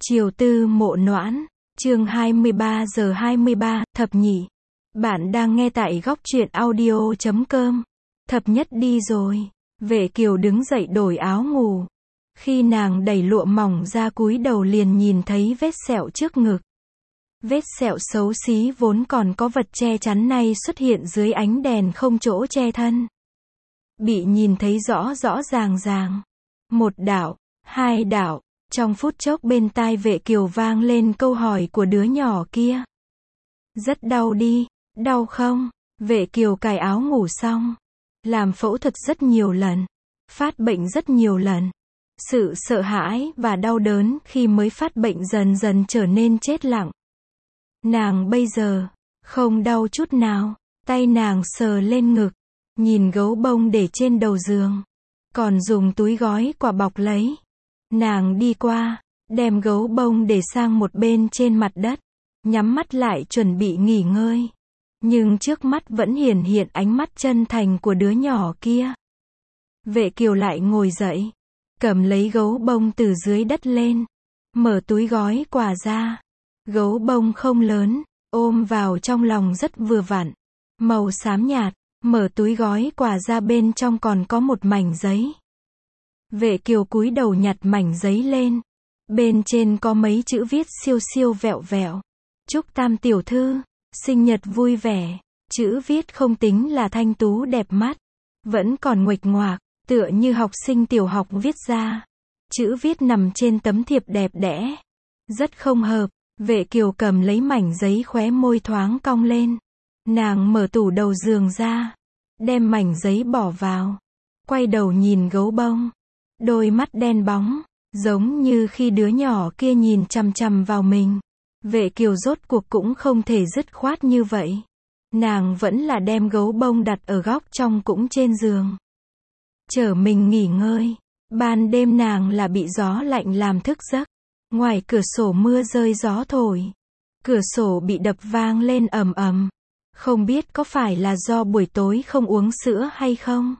Chiều tư mộ noãn, chương 23 giờ 23, thập nhị. Bạn đang nghe tại góc truyện audio.com. Thập nhất đi rồi. Vệ Kiều đứng dậy đổi áo ngủ. Khi nàng đẩy lụa mỏng ra cúi đầu liền nhìn thấy vết sẹo trước ngực. Vết sẹo xấu xí vốn còn có vật che chắn nay xuất hiện dưới ánh đèn không chỗ che thân. Bị nhìn thấy rõ ràng. Một đạo, hai đạo. Trong phút chốc bên tai Vệ Kiều vang lên câu hỏi của đứa nhỏ kia. Rất đau đi, đau không? Vệ Kiều cài áo ngủ xong. Làm phẫu thuật rất nhiều lần. Phát bệnh rất nhiều lần. Sự sợ hãi và đau đớn khi mới phát bệnh dần dần trở nên chết lặng. Nàng bây giờ, không đau chút nào. Tay nàng sờ lên ngực. Nhìn gấu bông để trên đầu giường. Còn dùng túi gói quả bọc lấy. Nàng đi qua, đem gấu bông để sang một bên trên mặt đất, nhắm mắt lại chuẩn bị nghỉ ngơi. Nhưng trước mắt vẫn hiển hiện ánh mắt chân thành của đứa nhỏ kia. Vệ Kiều lại ngồi dậy, cầm lấy gấu bông từ dưới đất lên, mở túi gói quà ra. Gấu bông không lớn, ôm vào trong lòng rất vừa vặn, màu xám nhạt, mở túi gói quà ra bên trong còn có một mảnh giấy. Vệ Kiều cúi đầu nhặt mảnh giấy lên. Bên trên có mấy chữ viết siêu vẹo vẹo. Chúc Tam tiểu thư, sinh nhật vui vẻ. Chữ viết không tính là thanh tú đẹp mắt. Vẫn còn nguệch ngoạc, tựa như học sinh tiểu học viết ra. Chữ viết nằm trên tấm thiệp đẹp đẽ. Rất không hợp. Vệ Kiều cầm lấy mảnh giấy khóe môi thoáng cong lên. Nàng mở tủ đầu giường ra. Đem mảnh giấy bỏ vào. Quay đầu nhìn gấu bông. Đôi mắt đen bóng, giống như khi đứa nhỏ kia nhìn chằm chằm vào mình. Vệ Kiều rốt cuộc cũng không thể dứt khoát như vậy. Nàng vẫn là đem gấu bông đặt ở góc trong cũng trên giường. Chở mình nghỉ ngơi. Ban đêm nàng là bị gió lạnh làm thức giấc. Ngoài cửa sổ mưa rơi gió thổi. Cửa sổ bị đập vang lên ầm ầm. Không biết có phải là do buổi tối không uống sữa hay không?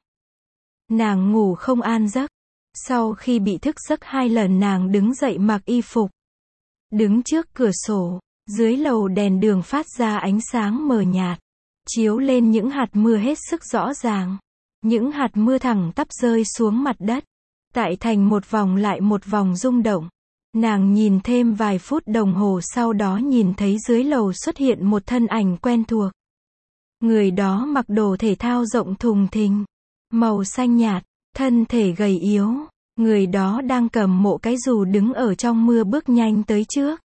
Nàng ngủ không an giấc. Sau khi bị thức giấc 2 lần nàng đứng dậy mặc y phục. Đứng trước cửa sổ, dưới lầu đèn đường phát ra ánh sáng mờ nhạt. Chiếu lên những hạt mưa hết sức rõ ràng. Những hạt mưa thẳng tắp rơi xuống mặt đất. Tại thành một vòng lại một vòng rung động. Nàng nhìn thêm vài phút đồng hồ sau đó nhìn thấy dưới lầu xuất hiện một thân ảnh quen thuộc. Người đó mặc đồ thể thao rộng thùng thình. Màu xanh nhạt. Thân thể gầy yếu, người đó đang cầm một cái dù đứng ở trong mưa bước nhanh tới trước.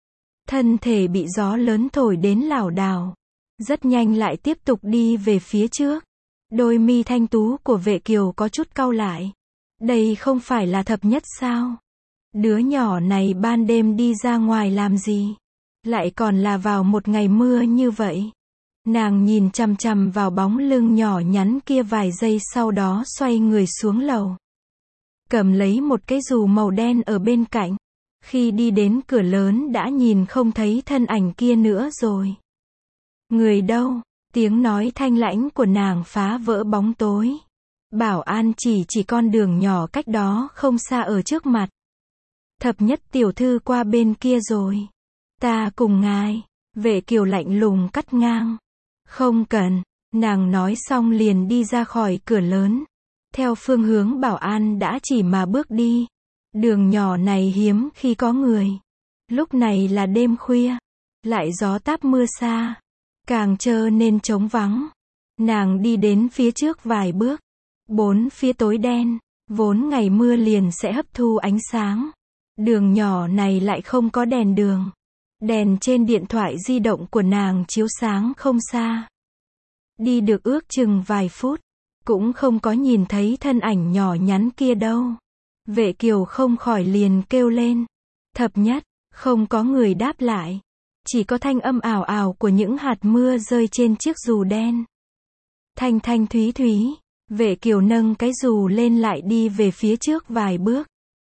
Thân thể bị gió lớn thổi đến lảo đảo, rất nhanh lại tiếp tục đi về phía trước. Đôi mi thanh tú của Vệ Kiều có chút cau lại. Đây không phải là thập nhất sao? Đứa nhỏ này ban đêm đi ra ngoài làm gì? Lại còn là vào một ngày mưa như vậy. Nàng nhìn chằm chằm vào bóng lưng nhỏ nhắn kia vài giây sau đó xoay người xuống lầu. Cầm lấy một cái dù màu đen ở bên cạnh. Khi đi đến cửa lớn đã nhìn không thấy thân ảnh kia nữa rồi. Người đâu? Tiếng nói thanh lãnh của nàng phá vỡ bóng tối. Bảo an chỉ con đường nhỏ cách đó không xa ở trước mặt. Thập nhất tiểu thư qua bên kia rồi. Ta cùng ngài. Vệ Kiều lạnh lùng cắt ngang. Không cần, nàng nói xong liền đi ra khỏi cửa lớn. Theo phương hướng bảo an đã chỉ mà bước đi. Đường nhỏ này hiếm khi có người. Lúc này là đêm khuya. Lại gió táp mưa xa. Càng trở nên trống vắng. Nàng đi đến phía trước vài bước. Bốn phía tối đen. Vốn ngày mưa liền sẽ hấp thu ánh sáng. Đường nhỏ này lại không có đèn đường. Đèn trên điện thoại di động của nàng chiếu sáng không xa. Đi được ước chừng vài phút, cũng không có nhìn thấy thân ảnh nhỏ nhắn kia đâu. Vệ Kiều không khỏi liền kêu lên. Thập nhất, không có người đáp lại. Chỉ có thanh âm ảo ảo của những hạt mưa rơi trên chiếc dù đen. Thanh thúy thúy, Vệ Kiều nâng cái dù lên lại đi về phía trước vài bước.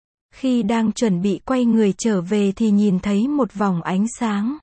Khi đang chuẩn bị quay người trở về thì nhìn thấy một vòng ánh sáng.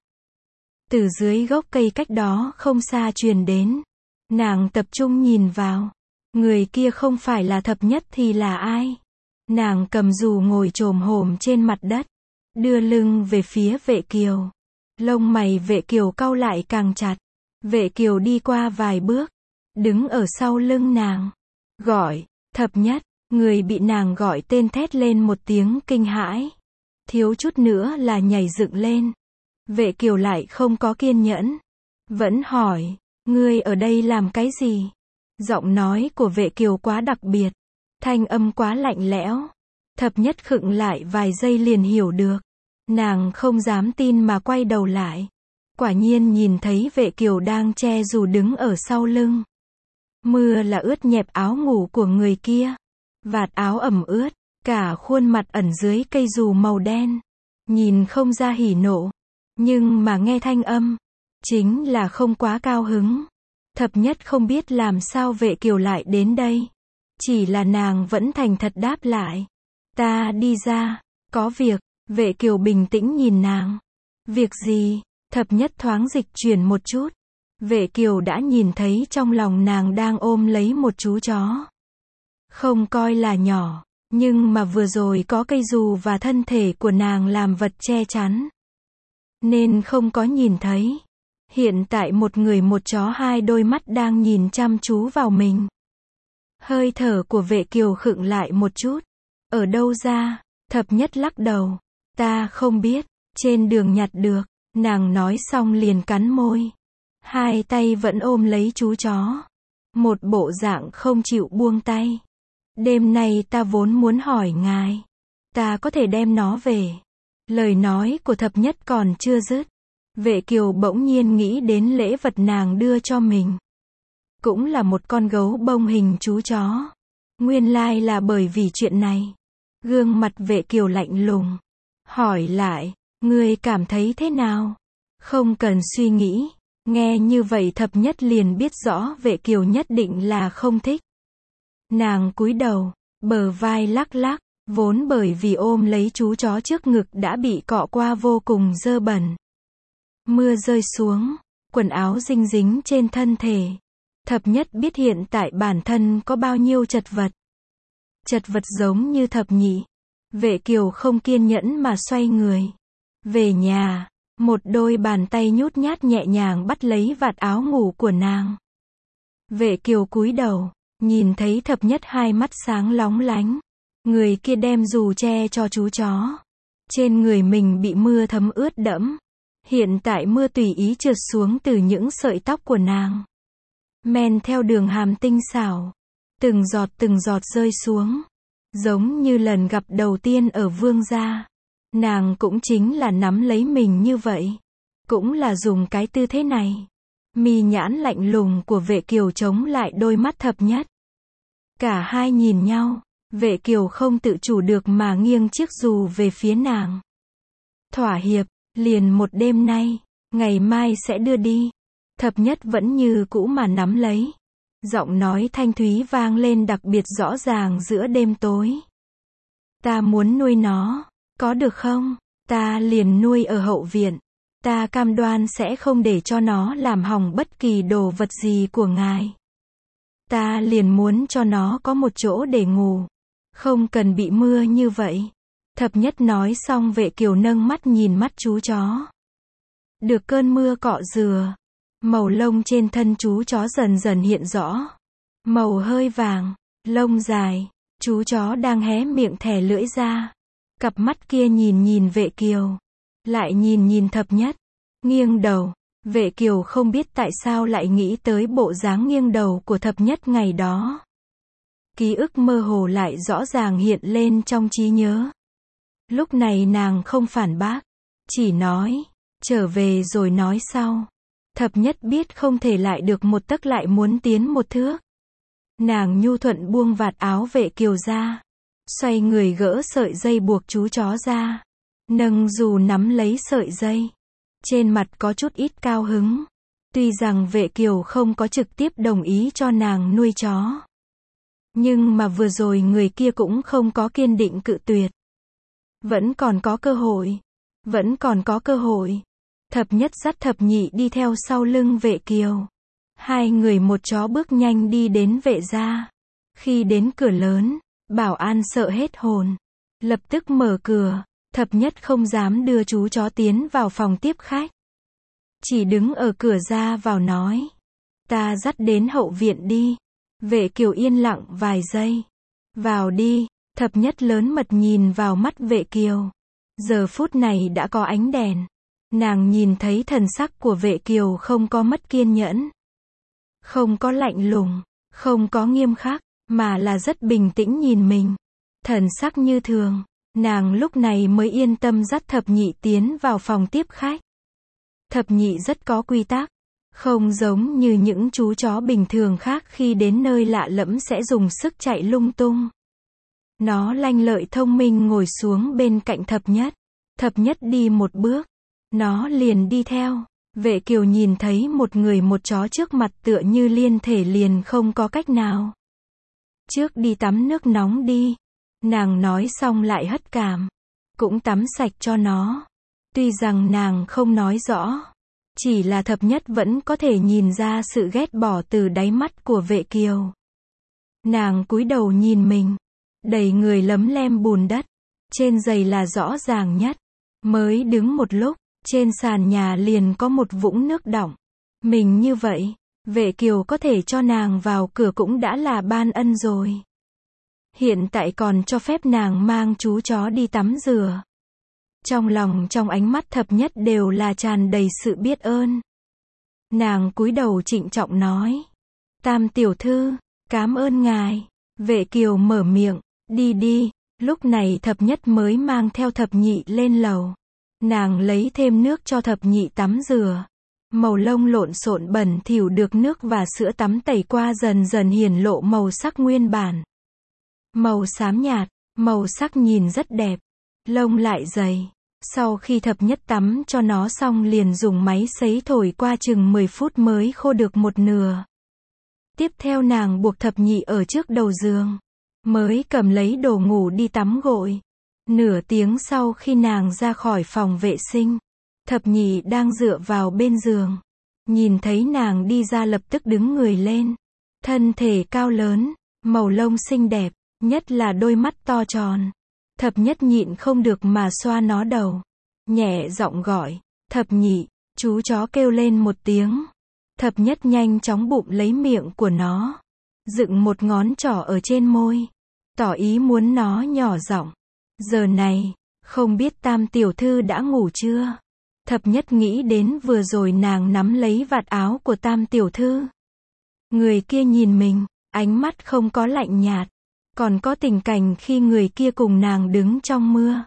Từ dưới gốc cây cách đó không xa truyền đến. Nàng tập trung nhìn vào. Người kia không phải là thập nhất thì là ai? Nàng cầm dù ngồi chồm hổm trên mặt đất. đưa lưng về phía Vệ Kiều. Lông mày Vệ Kiều cau lại càng chặt. Vệ Kiều đi qua vài bước, đứng ở sau lưng nàng, gọi, Thập Nhất. Người bị nàng gọi tên thét lên một tiếng kinh hãi, thiếu chút nữa là nhảy dựng lên. Vệ Kiều lại không có kiên nhẫn, vẫn hỏi, ngươi ở đây làm cái gì? Giọng nói của Vệ Kiều quá đặc biệt, thanh âm quá lạnh lẽo. Thập Nhất khựng lại vài giây liền hiểu được. Nàng không dám tin mà quay đầu lại. Quả nhiên nhìn thấy Vệ Kiều đang che dù đứng ở sau lưng. Mưa là ướt nhẹp áo ngủ của người kia. Vạt áo ẩm ướt, cả khuôn mặt ẩn dưới cây dù màu đen. Nhìn không ra hỉ nộ, nhưng mà nghe thanh âm, chính là không quá cao hứng. Thập Nhất không biết làm sao Vệ Kiều lại đến đây. Chỉ là nàng vẫn thành thật đáp lại. Ta đi ra, có việc. Vệ Kiều bình tĩnh nhìn nàng. Việc gì? Thập Nhất thoáng dịch chuyển một chút. Vệ Kiều đã nhìn thấy trong lòng nàng đang ôm lấy một chú chó. Không coi là nhỏ, nhưng mà vừa rồi có cây dù và thân thể của nàng làm vật che chắn, nên không có nhìn thấy. Hiện tại một người một chó hai đôi mắt đang nhìn chăm chú vào mình. Hơi thở của Vệ Kiều khựng lại một chút. Ở đâu ra? Thập Nhất lắc đầu. Ta không biết, trên đường nhặt được. Nàng nói xong liền cắn môi. Hai tay vẫn ôm lấy chú chó. Một bộ dạng không chịu buông tay. Đêm nay ta vốn muốn hỏi ngài. Ta có thể đem nó về. Lời nói của Thập Nhất còn chưa dứt. Vệ Kiều bỗng nhiên nghĩ đến lễ vật nàng đưa cho mình. Cũng là một con gấu bông hình chú chó. Nguyên lai là bởi vì chuyện này. Gương mặt Vệ Kiều lạnh lùng. Hỏi lại, ngươi cảm thấy thế nào? Không cần suy nghĩ. Nghe như vậy Thập Nhất liền biết rõ Vệ Kiều nhất định là không thích. Nàng cúi đầu, bờ vai lắc lắc, vốn bởi vì ôm lấy chú chó trước ngực đã bị cọ qua vô cùng dơ bẩn. Mưa rơi xuống, quần áo dinh dính trên thân thể. Thập Nhất biết hiện tại bản thân có bao nhiêu chật vật. Chật vật giống như Thập Nhị. Vệ Kiều không kiên nhẫn mà xoay người. Về nhà, một đôi bàn tay nhút nhát nhẹ nhàng bắt lấy vạt áo ngủ của nàng. Vệ Kiều cúi đầu, nhìn thấy Thập Nhất hai mắt sáng lóng lánh. Người kia đem dù che cho chú chó. Trên người mình bị mưa thấm ướt đẫm. Hiện tại mưa tùy ý trượt xuống từ những sợi tóc của nàng. Men theo đường hàm tinh xảo. Từng giọt rơi xuống. Giống như lần gặp đầu tiên ở Vương gia. Nàng cũng chính là nắm lấy mình như vậy. Cũng là dùng cái tư thế này. Mi nhãn lạnh lùng của Vệ Kiều chống lại đôi mắt Thập Nhất. Cả hai nhìn nhau. Vệ Kiều không tự chủ được mà nghiêng chiếc dù về phía nàng. Thỏa hiệp, liền một đêm nay, ngày mai sẽ đưa đi. Thập Nhất vẫn như cũ mà nắm lấy. Giọng nói thanh thúy vang lên đặc biệt rõ ràng giữa đêm tối. Ta muốn nuôi nó, có được không? Ta liền nuôi ở hậu viện. Ta cam đoan sẽ không để cho nó làm hỏng bất kỳ đồ vật gì của ngài. Ta liền muốn cho nó có một chỗ để ngủ. Không cần bị mưa như vậy. Thập Nhất nói xong Vệ Kiều nâng mắt nhìn mắt chú chó. Được cơn mưa cọ rửa. Màu lông trên thân chú chó dần dần hiện rõ. Màu hơi vàng, lông dài. Chú chó đang hé miệng thè lưỡi ra. Cặp mắt kia nhìn Vệ Kiều. Lại nhìn Thập Nhất. Nghiêng đầu. Vệ Kiều không biết tại sao lại nghĩ tới bộ dáng nghiêng đầu của Thập Nhất ngày đó. Ký ức mơ hồ lại rõ ràng hiện lên trong trí nhớ. Lúc này nàng không phản bác. Chỉ nói. Trở về rồi nói sau. Thập Nhất biết không thể lại được một tấc lại muốn tiến một thước. Nàng nhu thuận buông vạt áo Vệ Kiều ra. Xoay người gỡ sợi dây buộc chú chó ra. Nâng dù nắm lấy sợi dây. Trên mặt có chút ít cao hứng. Tuy rằng Vệ Kiều không có trực tiếp đồng ý cho nàng nuôi chó. Nhưng mà vừa rồi người kia cũng không có kiên định cự tuyệt. Vẫn còn có cơ hội. Vẫn còn có cơ hội. Thập Nhất dắt Thập Nhị đi theo sau lưng Vệ Kiều. Hai người một chó bước nhanh đi đến Vệ gia. Khi đến cửa lớn, bảo an sợ hết hồn. Lập tức mở cửa. Thập nhất không dám đưa chú chó tiến vào phòng tiếp khách. Chỉ đứng ở cửa ra vào nói. Ta dắt đến hậu viện đi. Vệ Kiều yên lặng vài giây. Vào đi. Thập nhất lớn mật nhìn vào mắt Vệ Kiều. Giờ phút này đã có ánh đèn. Nàng nhìn thấy thần sắc của Vệ Kiều không có mất kiên nhẫn. Không có lạnh lùng. Không có nghiêm khắc. Mà là rất bình tĩnh nhìn mình. Thần sắc như thường. Nàng lúc này mới yên tâm dắt thập nhị tiến vào phòng tiếp khách. Thập nhị rất có quy tắc. Không giống như những chú chó bình thường khác khi đến nơi lạ lẫm sẽ dùng sức chạy lung tung. Nó lanh lợi thông minh ngồi xuống bên cạnh thập nhất. Thập nhất đi một bước. Nó liền đi theo. Vệ Kiều nhìn thấy một người một chó trước mặt tựa như liên thể liền không có cách nào. Trước đi tắm nước nóng đi. Nàng nói xong lại hất cằm. Cũng tắm sạch cho nó. Tuy rằng nàng không nói rõ. Chỉ là thập nhất vẫn có thể nhìn ra sự ghét bỏ từ đáy mắt của Vệ Kiều. Nàng cúi đầu nhìn mình. Đầy người lấm lem bùn đất. Trên giày là rõ ràng nhất. Mới đứng một lúc. Trên sàn nhà liền có một vũng nước đọng. Mình như vậy. Vệ Kiều có thể cho nàng vào cửa cũng đã là ban ân rồi. Hiện tại còn cho phép nàng mang chú chó đi tắm rửa. Trong lòng trong ánh mắt thập nhất đều là tràn đầy sự biết ơn. Nàng cúi đầu trịnh trọng nói. Tam tiểu thư, cám ơn ngài. Vệ Kiều mở miệng, đi đi. Lúc này thập nhất mới mang theo thập nhị lên lầu. Nàng lấy thêm nước cho thập nhị tắm rửa. Màu lông lộn xộn bẩn thỉu được nước và sữa tắm tẩy qua dần dần hiển lộ màu sắc nguyên bản. Màu xám nhạt, màu sắc nhìn rất đẹp. Lông lại dày. Sau khi thập nhất tắm cho nó xong liền dùng máy sấy thổi qua chừng 10 phút mới khô được một nửa. Tiếp theo nàng buộc thập nhị ở trước đầu giường. Mới cầm lấy đồ ngủ đi tắm gội. Nửa tiếng sau khi nàng ra khỏi phòng vệ sinh. Thập nhị đang dựa vào bên giường. Nhìn thấy nàng đi ra lập tức đứng người lên. Thân thể cao lớn, màu lông xinh đẹp, nhất là đôi mắt to tròn. Thập nhất nhịn không được mà xoa nó đầu. Nhẹ giọng gọi, thập nhị, chú chó kêu lên một tiếng. Thập nhất nhanh chóng bụm lấy miệng của nó. Dựng một ngón trỏ ở trên môi. Tỏ ý muốn nó nhỏ giọng. Giờ này, không biết tam tiểu thư đã ngủ chưa? Thập nhất nghĩ đến vừa rồi nàng nắm lấy vạt áo của tam tiểu thư. Người kia nhìn mình, ánh mắt không có lạnh nhạt. Còn có tình cảnh khi người kia cùng nàng đứng trong mưa.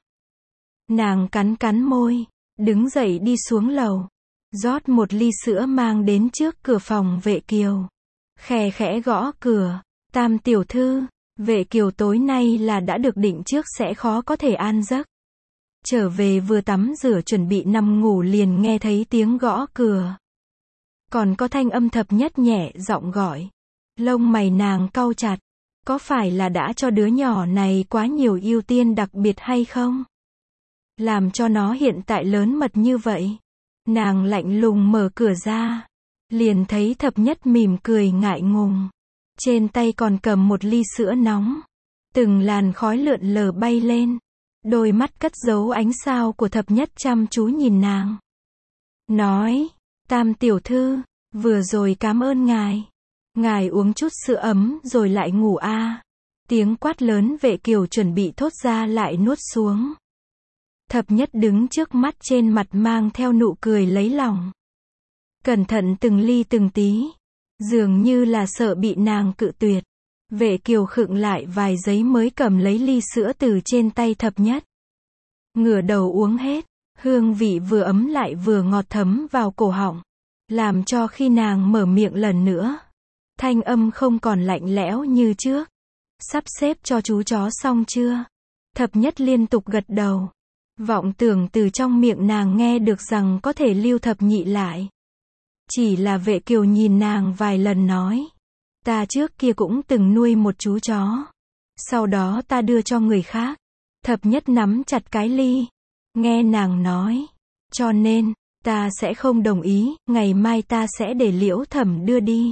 Nàng cắn cắn môi, đứng dậy đi xuống lầu. Rót một ly sữa mang đến trước cửa phòng Vệ Kiều. Khẽ khẽ gõ cửa. Tam tiểu thư, Vệ Kiều tối nay là đã được định trước sẽ khó có thể an giấc. Trở về vừa tắm rửa chuẩn bị nằm ngủ liền nghe thấy tiếng gõ cửa. Còn có thanh âm thập nhất nhẹ giọng gọi. Lông mày nàng cau chặt. Có phải là đã cho đứa nhỏ này quá nhiều ưu tiên đặc biệt hay không? Làm cho nó hiện tại lớn mật như vậy. Nàng lạnh lùng mở cửa ra. Liền thấy thập nhất mỉm cười ngại ngùng. Trên tay còn cầm một ly sữa nóng. Từng làn khói lượn lờ bay lên. Đôi mắt cất giấu ánh sao của thập nhất chăm chú nhìn nàng. Nói, tam tiểu thư, vừa rồi cảm ơn ngài. Ngài uống chút sữa ấm rồi lại ngủ a. Tiếng quát lớn Vệ Kiều chuẩn bị thốt ra lại nuốt xuống. Thập nhất đứng trước mắt trên mặt mang theo nụ cười lấy lòng. Cẩn thận từng ly từng tí. Dường như là sợ bị nàng cự tuyệt. Vệ Kiều khựng lại vài giây mới cầm lấy ly sữa từ trên tay thập nhất. Ngửa đầu uống hết. Hương vị vừa ấm lại vừa ngọt thấm vào cổ họng. Làm cho khi nàng mở miệng lần nữa. Thanh âm không còn lạnh lẽo như trước. Sắp xếp cho chú chó xong chưa? Thập nhất liên tục gật đầu. Vọng tưởng từ trong miệng nàng nghe được rằng có thể lưu thập nhị lại. Chỉ là Vệ Kiều nhìn nàng vài lần nói. Ta trước kia cũng từng nuôi một chú chó. Sau đó ta đưa cho người khác. Thập nhất nắm chặt cái ly. Nghe nàng nói. Cho nên, ta sẽ không đồng ý, ngày mai ta sẽ để Liễu Thẩm đưa đi.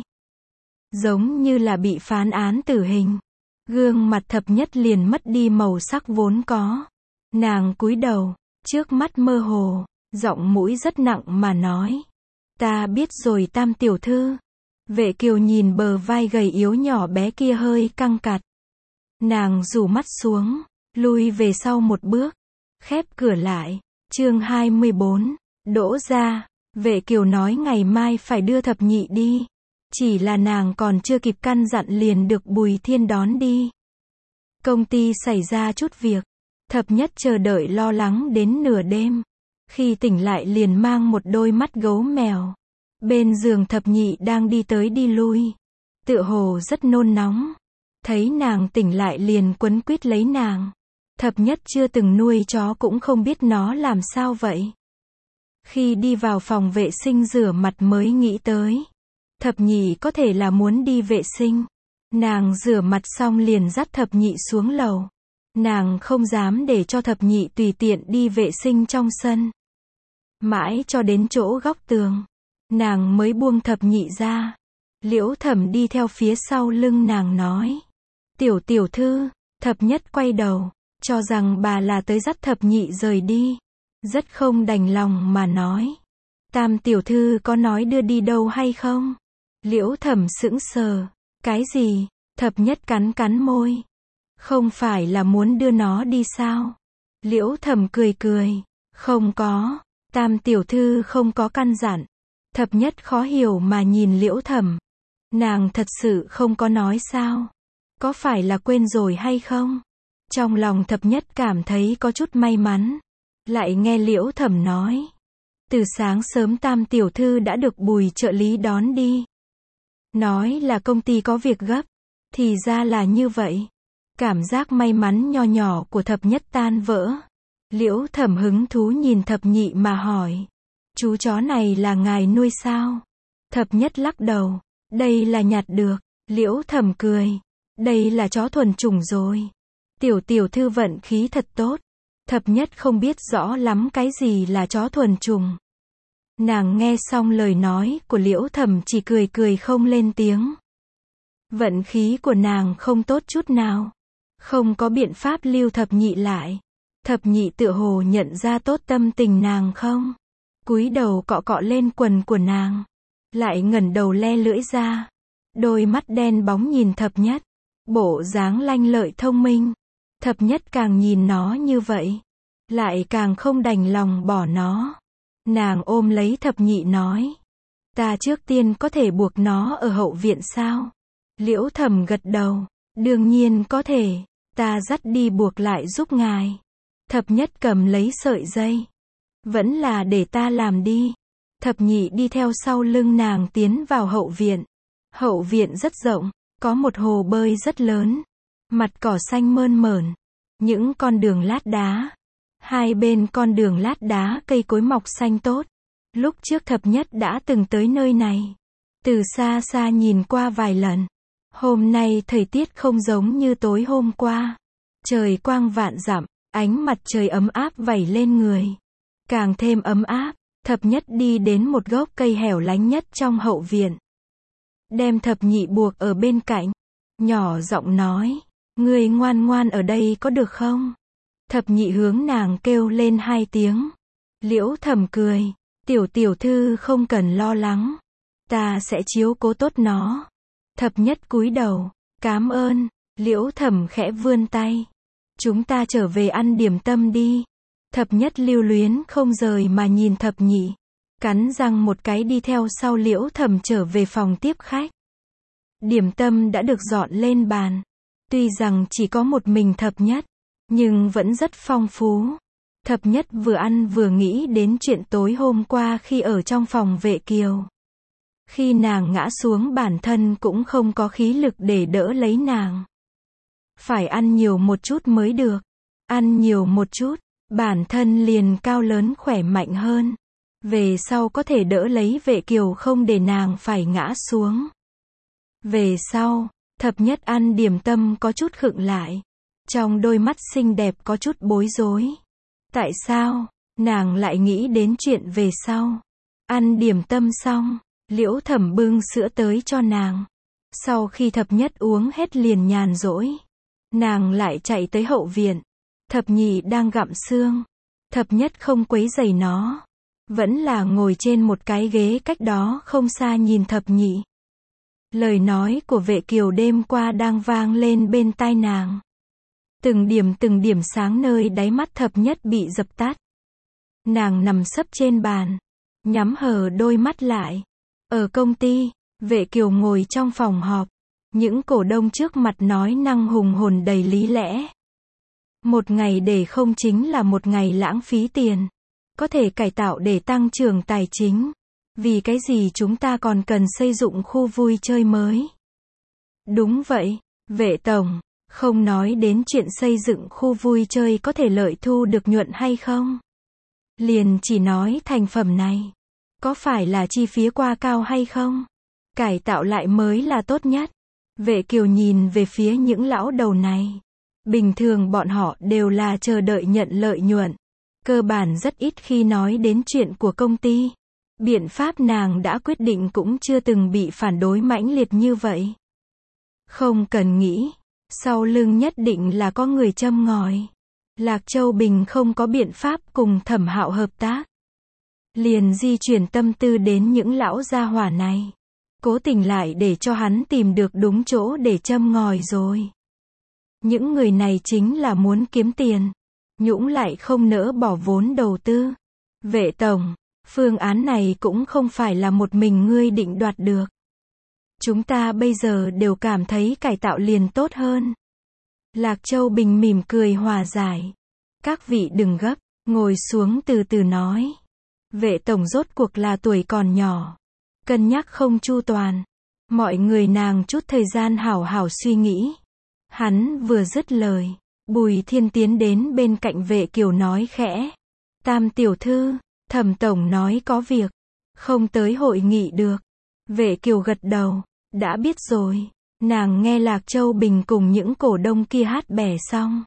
Giống như là bị phán án tử hình. Gương mặt thập nhất liền mất đi màu sắc vốn có. Nàng cúi đầu, trước mắt mơ hồ, giọng mũi rất nặng mà nói. Ta biết rồi Tam tiểu thư. Vệ Kiều nhìn bờ vai gầy yếu nhỏ bé kia hơi căng cặt. Nàng rủ mắt xuống, lui về sau một bước, khép cửa lại. Chương 24, Đỗ gia. Vệ Kiều nói ngày mai phải đưa thập nhị đi. Chỉ là nàng còn chưa kịp căn dặn liền được Bùi Thiên đón đi. Công ty xảy ra chút việc. Thập nhất chờ đợi lo lắng đến nửa đêm. Khi tỉnh lại liền mang một đôi mắt gấu mèo. Bên giường thập nhị đang đi tới đi lui. Tựa hồ rất nôn nóng. Thấy nàng tỉnh lại liền quấn quýt lấy nàng. Thập nhất chưa từng nuôi chó cũng không biết nó làm sao vậy. Khi đi vào phòng vệ sinh rửa mặt mới nghĩ tới. Thập nhị có thể là muốn đi vệ sinh. Nàng rửa mặt xong liền dắt thập nhị xuống lầu. Nàng không dám để cho thập nhị tùy tiện đi vệ sinh trong sân. Mãi cho đến chỗ góc tường. Nàng mới buông thập nhị ra. Liễu Thẩm đi theo phía sau lưng nàng nói. Tiểu thư. Thập nhất quay đầu, cho rằng bà là tới dắt thập nhị rời đi. Rất không đành lòng mà nói. Tam tiểu thư có nói đưa đi đâu hay không? Liễu Thẩm sững sờ. Cái gì? Thập nhất cắn cắn môi. Không phải là muốn đưa nó đi sao? Liễu Thẩm cười cười. Không có. Tam tiểu thư không có căn dặn. Thập nhất khó hiểu mà nhìn Liễu Thẩm. Nàng thật sự không có nói sao? Có phải là quên rồi hay không? Trong lòng thập nhất cảm thấy có chút may mắn. Lại nghe Liễu Thẩm nói. Từ sáng sớm Tam tiểu thư đã được Bùi trợ lý đón đi. Nói là công ty có việc gấp. Thì ra là như vậy. Cảm giác may mắn nho nhỏ của thập nhất tan vỡ. Liễu Thẩm hứng thú nhìn thập nhị mà hỏi. Chú chó này là ngài nuôi sao? Thập nhất lắc đầu. Đây là nhặt được. Liễu Thẩm cười. Đây là chó thuần chủng rồi. Tiểu thư vận khí thật tốt. Thập nhất không biết rõ lắm cái gì là chó thuần chủng. Nàng nghe xong lời nói của Liễu Thẩm chỉ cười cười không lên tiếng. Vận khí của nàng không tốt chút nào. Không có biện pháp lưu thập nhị lại. Thập nhị tựa hồ nhận ra tốt tâm tình nàng không? Cúi đầu cọ cọ lên quần của nàng. Lại ngẩng đầu le lưỡi ra. Đôi mắt đen bóng nhìn thập nhất. Bộ dáng lanh lợi thông minh. Thập nhất càng nhìn nó như vậy. Lại càng không đành lòng bỏ nó. Nàng ôm lấy thập nhị nói. Ta trước tiên có thể buộc nó ở hậu viện sao? Liễu Thẩm gật đầu. Đương nhiên có thể. Ta dắt đi buộc lại giúp ngài. Thập nhất cầm lấy sợi dây. Vẫn là để ta làm đi. Thập nhị đi theo sau lưng nàng tiến vào hậu viện. Hậu viện rất rộng. Có một hồ bơi rất lớn. Mặt cỏ xanh mơn mởn. Những con đường lát đá. Hai bên con đường lát đá cây cối mọc xanh tốt. Lúc trước thập nhất đã từng tới nơi này. Từ xa xa nhìn qua vài lần. Hôm nay thời tiết không giống như tối hôm qua. Trời quang vạn dặm, ánh mặt trời ấm áp vẩy lên người. Càng thêm ấm áp, thập nhất đi đến một gốc cây hẻo lánh nhất trong hậu viện. Đem thập nhị buộc ở bên cạnh. Nhỏ giọng nói, ngươi ngoan ngoan ở đây có được không? Thập nhị hướng nàng kêu lên 2 tiếng. Liễu Thẩm cười, tiểu thư không cần lo lắng. Ta sẽ chiếu cố tốt nó. Thập nhất cúi đầu, cám ơn. Liễu Thẩm khẽ vươn tay. Chúng ta trở về ăn điểm tâm đi. Thập nhất lưu luyến không rời mà nhìn thập nhị. Cắn răng một cái đi theo sau Liễu Thẩm trở về phòng tiếp khách. Điểm tâm đã được dọn lên bàn. Tuy rằng chỉ có một mình thập nhất, nhưng vẫn rất phong phú. Thập nhất vừa ăn vừa nghĩ đến chuyện tối hôm qua khi ở trong phòng Vệ Kiều. Khi nàng ngã xuống bản thân cũng không có khí lực để đỡ lấy nàng. Phải ăn nhiều một chút mới được. Ăn nhiều một chút, bản thân liền cao lớn khỏe mạnh hơn. Về sau có thể đỡ lấy Vệ Kiều không để nàng phải ngã xuống. Về sau, thập nhất ăn điểm tâm có chút khựng lại. Trong đôi mắt xinh đẹp có chút bối rối. Tại sao, nàng lại nghĩ đến chuyện về sau. Ăn điểm tâm xong, Liễu Thẩm bưng sữa tới cho nàng. Sau khi thập nhất uống hết liền nhàn rỗi. Nàng lại chạy tới hậu viện. Thập nhị đang gặm xương. Thập nhất không quấy rầy nó. Vẫn là ngồi trên một cái ghế cách đó không xa nhìn thập nhị. Lời nói của Vệ Kiều đêm qua đang vang lên bên tai nàng. Từng điểm sáng nơi đáy mắt thập nhất bị dập tắt. Nàng nằm sấp trên bàn, nhắm hờ đôi mắt lại. Ở công ty, Vệ Kiều ngồi trong phòng họp. Những cổ đông trước mặt nói năng hùng hồn đầy lý lẽ. Một ngày để không chính là một ngày lãng phí tiền. Có thể cải tạo để tăng trưởng tài chính. Vì cái gì chúng ta còn cần xây dựng khu vui chơi mới? Đúng vậy, Vệ tổng, không nói đến chuyện xây dựng khu vui chơi có thể lợi thu được nhuận hay không. Liền chỉ nói thành phẩm này. Có phải là chi phí quá cao hay không? Cải tạo lại mới là tốt nhất. Vệ Kiều nhìn về phía những lão đầu này. Bình thường bọn họ đều là chờ đợi nhận lợi nhuận. Cơ bản rất ít khi nói đến chuyện của công ty. Biện pháp nàng đã quyết định cũng chưa từng bị phản đối mãnh liệt như vậy. Không cần nghĩ, sau lưng nhất định là có người châm ngòi. Lạc Châu Bình không có biện pháp cùng Thẩm Hạo hợp tác. Liền di chuyển tâm tư đến những lão gia hỏa này. Cố tình lại để cho hắn tìm được đúng chỗ để châm ngòi rồi. Những người này chính là muốn kiếm tiền. Nhũng lại không nỡ bỏ vốn đầu tư. Vệ tổng, phương án này cũng không phải là một mình ngươi định đoạt được. Chúng ta bây giờ đều cảm thấy cải tạo liền tốt hơn. Lạc Châu Bình mỉm cười hòa giải. Các vị đừng gấp, ngồi xuống từ từ nói. Vệ tổng rốt cuộc là tuổi còn nhỏ. Cân nhắc không chu toàn. Mọi người nàng chút thời gian hảo hảo suy nghĩ. Hắn vừa dứt lời. Bùi Thiên tiến đến bên cạnh Vệ Kiều nói khẽ. Tam tiểu thư, Thẩm tổng nói có việc. Không tới hội nghị được. Vệ Kiều gật đầu. Đã biết rồi. Nàng nghe Lạc Châu Bình cùng những cổ đông kia hát bè xong.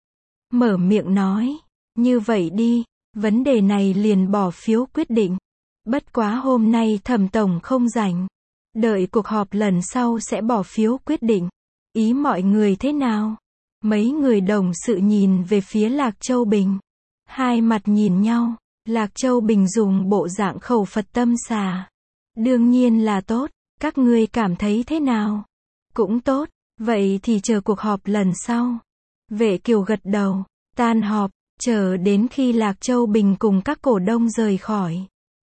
Mở miệng nói. Như vậy đi. Vấn đề này liền bỏ phiếu quyết định. Bất quá hôm nay Thẩm tổng không rảnh. Đợi cuộc họp lần sau sẽ bỏ phiếu quyết định. Ý mọi người thế nào? Mấy người đồng sự nhìn về phía Lạc Châu Bình. Hai mặt nhìn nhau. Lạc Châu Bình dùng bộ dạng khẩu Phật tâm xà. Đương nhiên là tốt. Các ngươi cảm thấy thế nào? Cũng tốt. Vậy thì chờ cuộc họp lần sau. Vệ Kiều gật đầu. Tan họp. Chờ đến khi Lạc Châu Bình cùng các cổ đông rời khỏi.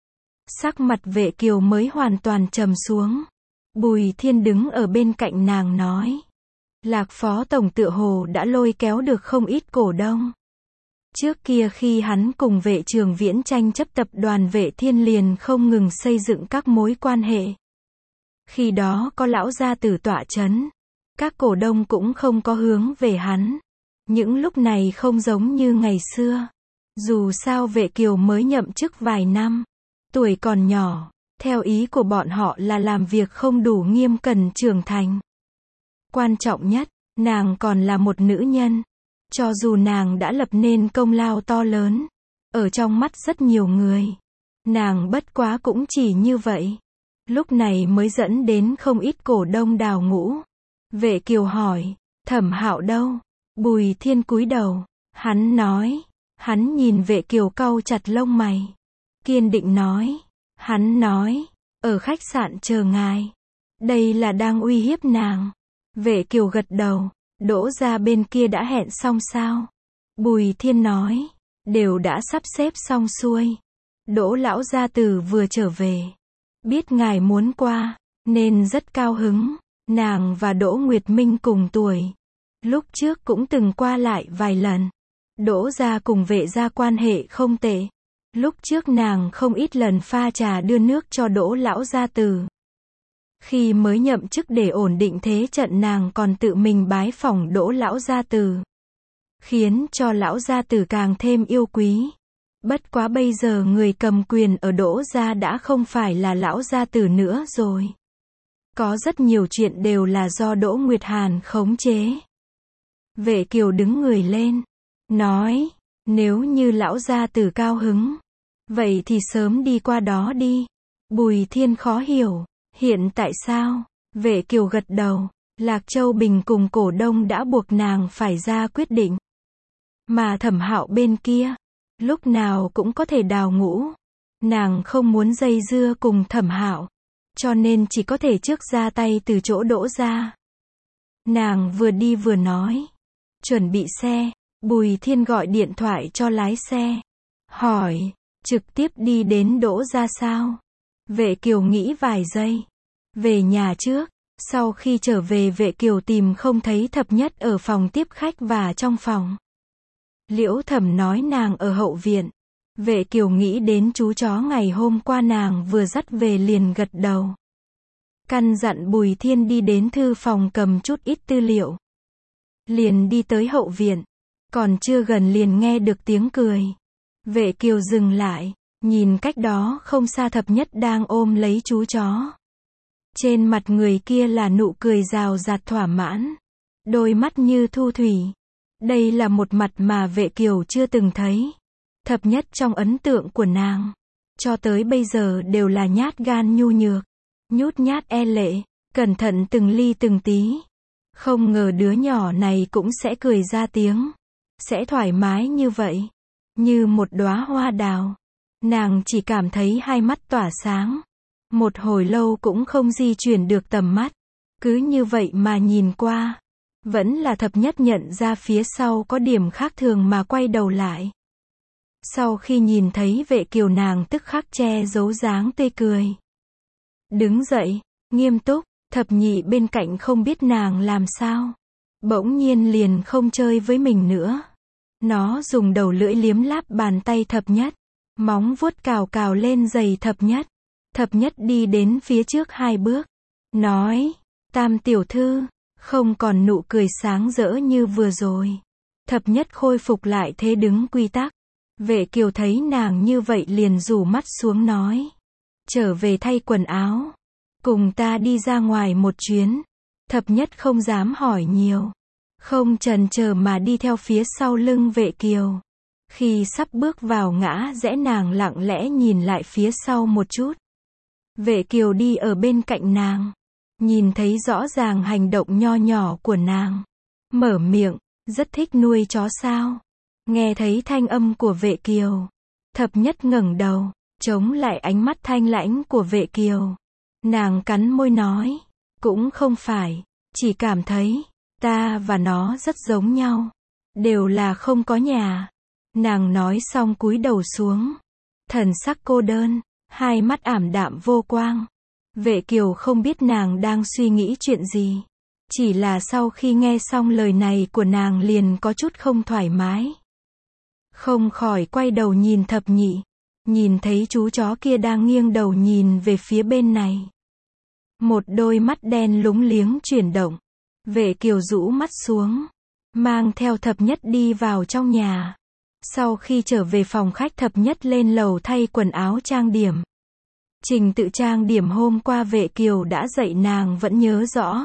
Sắc mặt Vệ Kiều mới hoàn toàn trầm xuống. Bùi Thiên đứng ở bên cạnh nàng nói. Lạc phó tổng tựa hồ đã lôi kéo được không ít cổ đông. Trước kia khi hắn cùng Vệ Trường Viễn tranh chấp tập đoàn Vệ Thiên liền không ngừng xây dựng các mối quan hệ. Khi đó có lão gia tử tọa chấn. Các cổ đông cũng không có hướng về hắn. Những lúc này không giống như ngày xưa. Dù sao Vệ Kiều mới nhậm chức vài năm. Tuổi còn nhỏ. Theo ý của bọn họ là làm việc không đủ nghiêm cẩn trưởng thành. Quan trọng nhất, nàng còn là một nữ nhân. Cho dù nàng đã lập nên công lao to lớn. Ở trong mắt rất nhiều người. Nàng bất quá cũng chỉ như vậy. Lúc này mới dẫn đến không ít cổ đông đào ngũ. Vệ Kiều hỏi, Thẩm Hạo đâu? Bùi Thiên cúi đầu. Hắn nói. Hắn nhìn Vệ Kiều cau chặt lông mày. Kiên định nói. Hắn nói. Ở khách sạn chờ ngài. Đây là đang uy hiếp nàng. Vệ Kiều gật đầu. Đỗ gia bên kia đã hẹn xong sao? Bùi Thiên nói. Đều đã sắp xếp xong xuôi. Đỗ lão gia tử vừa trở về. Biết ngài muốn qua. Nên rất cao hứng. Nàng và Đỗ Nguyệt Minh cùng tuổi. Lúc trước cũng từng qua lại vài lần. Đỗ gia cùng Vệ gia quan hệ không tệ. Lúc trước nàng không ít lần pha trà đưa nước cho Đỗ lão gia tử. Khi mới nhậm chức để ổn định thế trận nàng còn tự mình bái phỏng Đỗ lão gia tử. Khiến cho lão gia tử càng thêm yêu quý. Bất quá bây giờ người cầm quyền ở Đỗ gia đã không phải là lão gia tử nữa rồi. Có rất nhiều chuyện đều là do Đỗ Nguyệt Hàn khống chế. Vệ Kiều đứng người lên. Nói, nếu như lão gia tử cao hứng. Vậy thì sớm đi qua đó đi. Bùi Thiên khó hiểu. Hiện tại sao? Vệ Kiều gật đầu. Lạc Châu Bình cùng cổ đông đã buộc nàng phải ra quyết định. Mà Thẩm Hạo bên kia, lúc nào cũng có thể đào ngũ. Nàng không muốn dây dưa cùng Thẩm Hạo, cho nên chỉ có thể trước ra tay từ chỗ Đỗ ra. Nàng vừa đi vừa nói, chuẩn bị xe. Bùi Thiên gọi điện thoại cho lái xe, hỏi, trực tiếp đi đến Đỗ ra sao? Vệ Kiều nghĩ vài giây, về nhà trước. Sau khi trở về Vệ Kiều tìm không thấy Thập Nhất ở phòng tiếp khách và trong phòng. Liễu Thẩm nói nàng ở hậu viện. Vệ Kiều nghĩ đến chú chó ngày hôm qua nàng vừa dắt về liền gật đầu. Căn dặn Bùi Thiên đi đến thư phòng cầm chút ít tư liệu. Liền đi tới hậu viện. Còn chưa gần liền nghe được tiếng cười. Vệ Kiều dừng lại, nhìn cách đó không xa Thập Nhất đang ôm lấy chú chó. Trên mặt người kia là nụ cười rào rạt thỏa mãn. Đôi mắt như thu thủy. Đây là một mặt mà Vệ Kiều chưa từng thấy. Thập Nhất trong ấn tượng của nàng, cho tới bây giờ đều là nhát gan nhu nhược, nhút nhát e lệ, cẩn thận từng ly từng tí. Không ngờ đứa nhỏ này cũng sẽ cười ra tiếng, sẽ thoải mái như vậy, như một đóa hoa đào. Nàng chỉ cảm thấy hai mắt tỏa sáng, một hồi lâu cũng không di chuyển được tầm mắt, cứ như vậy mà nhìn qua. Vẫn là Thập Nhất nhận ra phía sau có điểm khác thường mà quay đầu lại. Sau khi nhìn thấy Vệ Kiều nàng tức khắc che giấu dáng tươi cười. Đứng dậy, nghiêm túc, Thập Nhị bên cạnh không biết nàng làm sao. Bỗng nhiên liền không chơi với mình nữa. Nó dùng đầu lưỡi liếm láp bàn tay Thập Nhất. Móng vuốt cào cào lên giày Thập Nhất. Thập Nhất đi đến phía trước 2 bước. Nói, Tam tiểu thư, không còn nụ cười sáng rỡ như vừa rồi. Thập Nhất khôi phục lại thế đứng quy tắc. Vệ Kiều thấy nàng như vậy liền rủ mắt xuống nói. Trở về thay quần áo. Cùng ta đi ra ngoài một chuyến. Thập Nhất không dám hỏi nhiều. Không chần chờ mà đi theo phía sau lưng Vệ Kiều. Khi sắp bước vào ngã rẽ nàng lặng lẽ nhìn lại phía sau một chút. Vệ Kiều đi ở bên cạnh nàng. Nhìn thấy rõ ràng hành động nho nhỏ của nàng. Mở miệng, rất thích nuôi chó sao? Nghe thấy thanh âm của Vệ Kiều. Thập Nhất ngẩng đầu, chống lại ánh mắt thanh lãnh của Vệ Kiều. Nàng cắn môi nói, cũng không phải, chỉ cảm thấy, ta và nó rất giống nhau. Đều là không có nhà. Nàng nói xong cúi đầu xuống. Thần sắc cô đơn, hai mắt ảm đạm vô quang. Vệ Kiều không biết nàng đang suy nghĩ chuyện gì. Chỉ là sau khi nghe xong lời này của nàng liền có chút không thoải mái. Không khỏi quay đầu nhìn Thập Nhị. Nhìn thấy chú chó kia đang nghiêng đầu nhìn về phía bên này. Một đôi mắt đen lúng liếng chuyển động. Vệ Kiều rũ mắt xuống. Mang theo Thập Nhất đi vào trong nhà. Sau khi trở về phòng khách Thập Nhất lên lầu thay quần áo trang điểm. Trình tự trang điểm hôm qua Vệ Kiều đã dạy nàng vẫn nhớ rõ.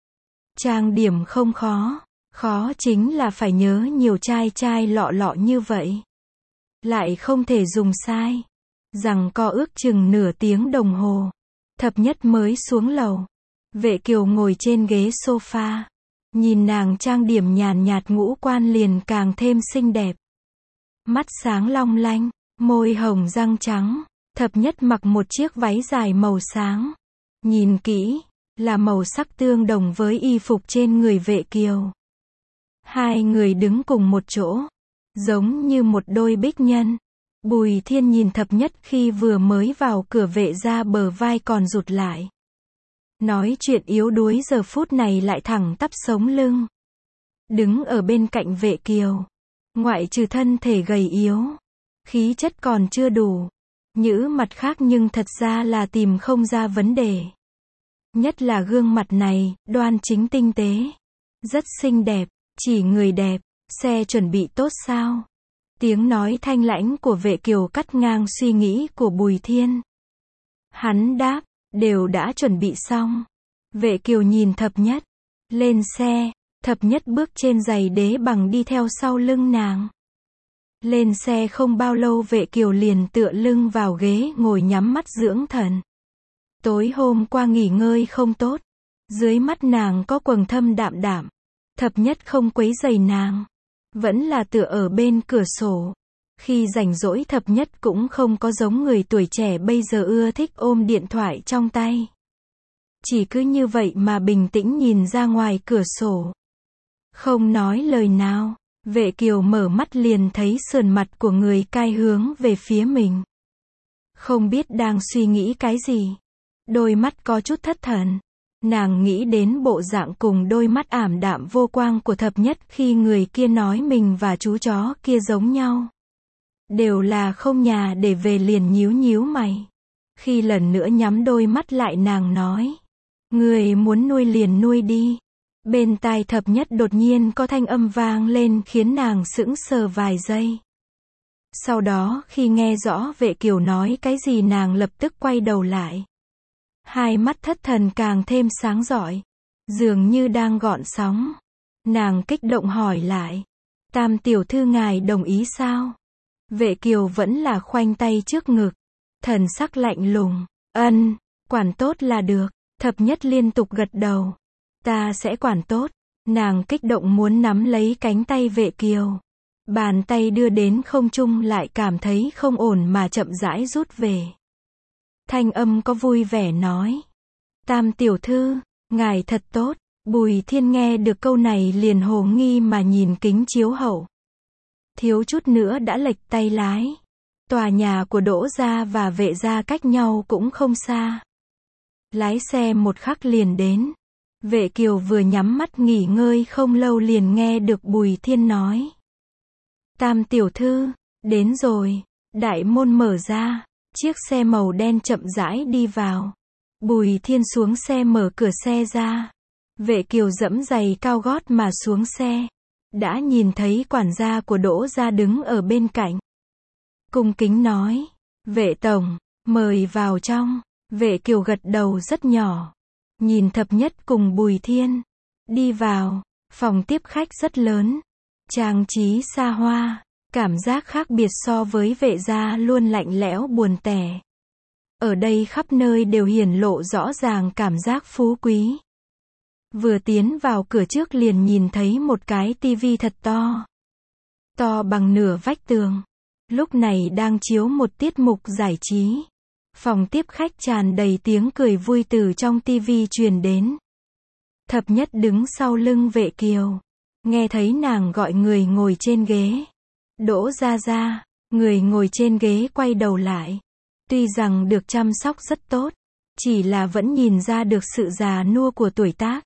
Trang điểm không khó. Khó chính là phải nhớ nhiều chai chai lọ lọ như vậy. Lại không thể dùng sai. Rằng co ước chừng nửa tiếng đồng hồ. Thập Nhất mới xuống lầu. Vệ Kiều ngồi trên ghế sofa. Nhìn nàng trang điểm nhàn nhạt ngũ quan liền càng thêm xinh đẹp. Mắt sáng long lanh, môi hồng răng trắng. Thập Nhất mặc một chiếc váy dài màu sáng. Nhìn kỹ, là màu sắc tương đồng với y phục trên người Vệ Kiều. Hai người đứng cùng một chỗ, giống như một đôi bích nhân. Bùi Thiên nhìn Thập Nhất khi vừa mới vào cửa Vệ ra bờ vai còn rụt lại. Nói chuyện yếu đuối giờ phút này lại thẳng tắp sống lưng. Đứng ở bên cạnh Vệ Kiều. Ngoại trừ thân thể gầy yếu. Khí chất còn chưa đủ. Những mặt khác nhưng thật ra là tìm không ra vấn đề. Nhất là gương mặt này, đoan chính tinh tế. Rất xinh đẹp, chỉ người đẹp, xe chuẩn bị tốt sao? Tiếng nói thanh lãnh của Vệ Kiều cắt ngang suy nghĩ của Bùi Thiên. Hắn đáp, đều đã chuẩn bị xong. Vệ Kiều nhìn Thập Nhất. Lên xe, Thập Nhất bước trên giày đế bằng đi theo sau lưng nàng. Lên xe không bao lâu Vệ Kiều liền tựa lưng vào ghế ngồi nhắm mắt dưỡng thần. Tối hôm qua nghỉ ngơi không tốt. Dưới mắt nàng có quầng thâm đạm đạm. Thập Nhất không quấy rầy nàng. Vẫn là tựa ở bên cửa sổ. Khi rảnh rỗi Thập Nhất cũng không có giống người tuổi trẻ bây giờ ưa thích ôm điện thoại trong tay. Chỉ cứ như vậy mà bình tĩnh nhìn ra ngoài cửa sổ. Không nói lời nào, Vệ Kiều mở mắt liền thấy sườn mặt của người cai hướng về phía mình. Không biết đang suy nghĩ cái gì. Đôi mắt có chút thất thần. Nàng nghĩ đến bộ dạng cùng đôi mắt ảm đạm vô quang của Thập Nhất khi người kia nói mình và chú chó kia giống nhau. Đều là không nhà để về liền nhíu nhíu mày. Khi lần nữa nhắm đôi mắt lại nàng nói. Người muốn nuôi liền nuôi đi. Bên tai Thập Nhất đột nhiên có thanh âm vang lên khiến nàng sững sờ vài giây. Sau đó khi nghe rõ Vệ Kiều nói cái gì nàng lập tức quay đầu lại. Hai mắt thất thần càng thêm sáng rọi. Dường như đang gọn sóng. Nàng kích động hỏi lại. Tam tiểu thư ngài đồng ý sao? Vệ Kiều vẫn là khoanh tay trước ngực. Thần sắc lạnh lùng. Ân, quản tốt là được. Thập Nhất liên tục gật đầu. Ta sẽ quản tốt. Nàng kích động muốn nắm lấy cánh tay Vệ Kiều. Bàn tay đưa đến không trung lại cảm thấy không ổn mà chậm rãi rút về. Thanh âm có vui vẻ nói. Tam tiểu thư, ngài thật tốt. Bùi Thiên nghe được câu này liền hồ nghi mà nhìn kính chiếu hậu. Thiếu chút nữa đã lệch tay lái. Tòa nhà của Đỗ gia và Vệ gia cách nhau cũng không xa. Lái xe một khắc liền đến. Vệ Kiều vừa nhắm mắt nghỉ ngơi không lâu liền nghe được Bùi Thiên nói. Tam tiểu thư, đến rồi. Đại môn mở ra. Chiếc xe màu đen chậm rãi đi vào. Bùi Thiên xuống xe mở cửa xe ra. Vệ Kiều dẫm giày cao gót mà xuống xe. Đã nhìn thấy quản gia của Đỗ gia đứng ở bên cạnh. Cung kính nói. Vệ tổng, mời vào trong. Vệ Kiều gật đầu rất nhỏ. Nhìn Thập Nhất cùng Bùi Thiên. Đi vào. Phòng tiếp khách rất lớn. Trang trí xa hoa. Cảm giác khác biệt so với Vệ gia luôn lạnh lẽo buồn tẻ. Ở đây khắp nơi đều hiển lộ rõ ràng cảm giác phú quý. Vừa tiến vào cửa trước liền nhìn thấy một cái tivi thật to. To bằng nửa vách tường. Lúc này đang chiếu một tiết mục giải trí. Phòng tiếp khách tràn đầy tiếng cười vui từ trong tivi truyền đến. Thập Nhất đứng sau lưng Vệ Kiều. Nghe thấy nàng gọi người ngồi trên ghế. Đỗ gia gia, người ngồi trên ghế quay đầu lại. Tuy rằng được chăm sóc rất tốt, chỉ là vẫn nhìn ra được sự già nua của tuổi tác.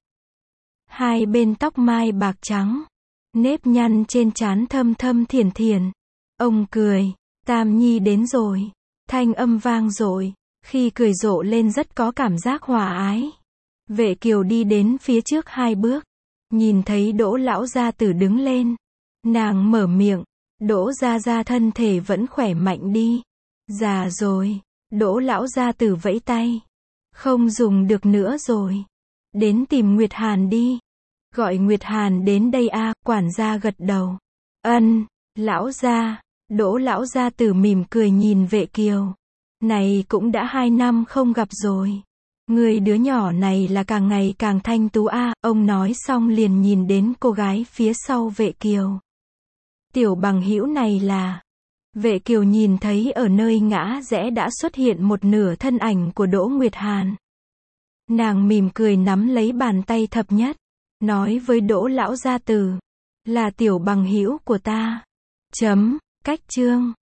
Hai bên tóc mai bạc trắng, nếp nhăn trên trán thâm thâm thiển thiển. Ông cười, Tam Nhi đến rồi. Thanh âm vang dội, khi cười rộ lên rất có cảm giác hòa ái. Vệ Kiều đi đến phía trước hai bước, nhìn thấy Đỗ lão gia tử đứng lên. Nàng mở miệng, Đỗ gia gia thân thể vẫn khỏe mạnh đi. Già rồi. Đỗ lão gia tử vẫy tay. Không dùng được nữa rồi. Đến tìm Nguyệt Hàn đi. Gọi Nguyệt Hàn đến đây a. Quản gia gật đầu. Ân, lão gia. Đỗ lão gia tử mỉm cười nhìn Vệ Kiều. Này cũng đã 2 năm không gặp rồi. Người đứa nhỏ này là càng ngày càng thanh tú a. Ông nói xong liền nhìn đến cô gái phía sau Vệ Kiều. Tiểu bằng hữu này là. Vệ Kiều nhìn thấy ở nơi ngã rẽ đã xuất hiện một nửa thân ảnh của Đỗ Nguyệt Hàn. Nàng mỉm cười nắm lấy bàn tay Thập Nhất. Nói với Đỗ lão gia tử. Là tiểu bằng hữu của ta. Cách chương.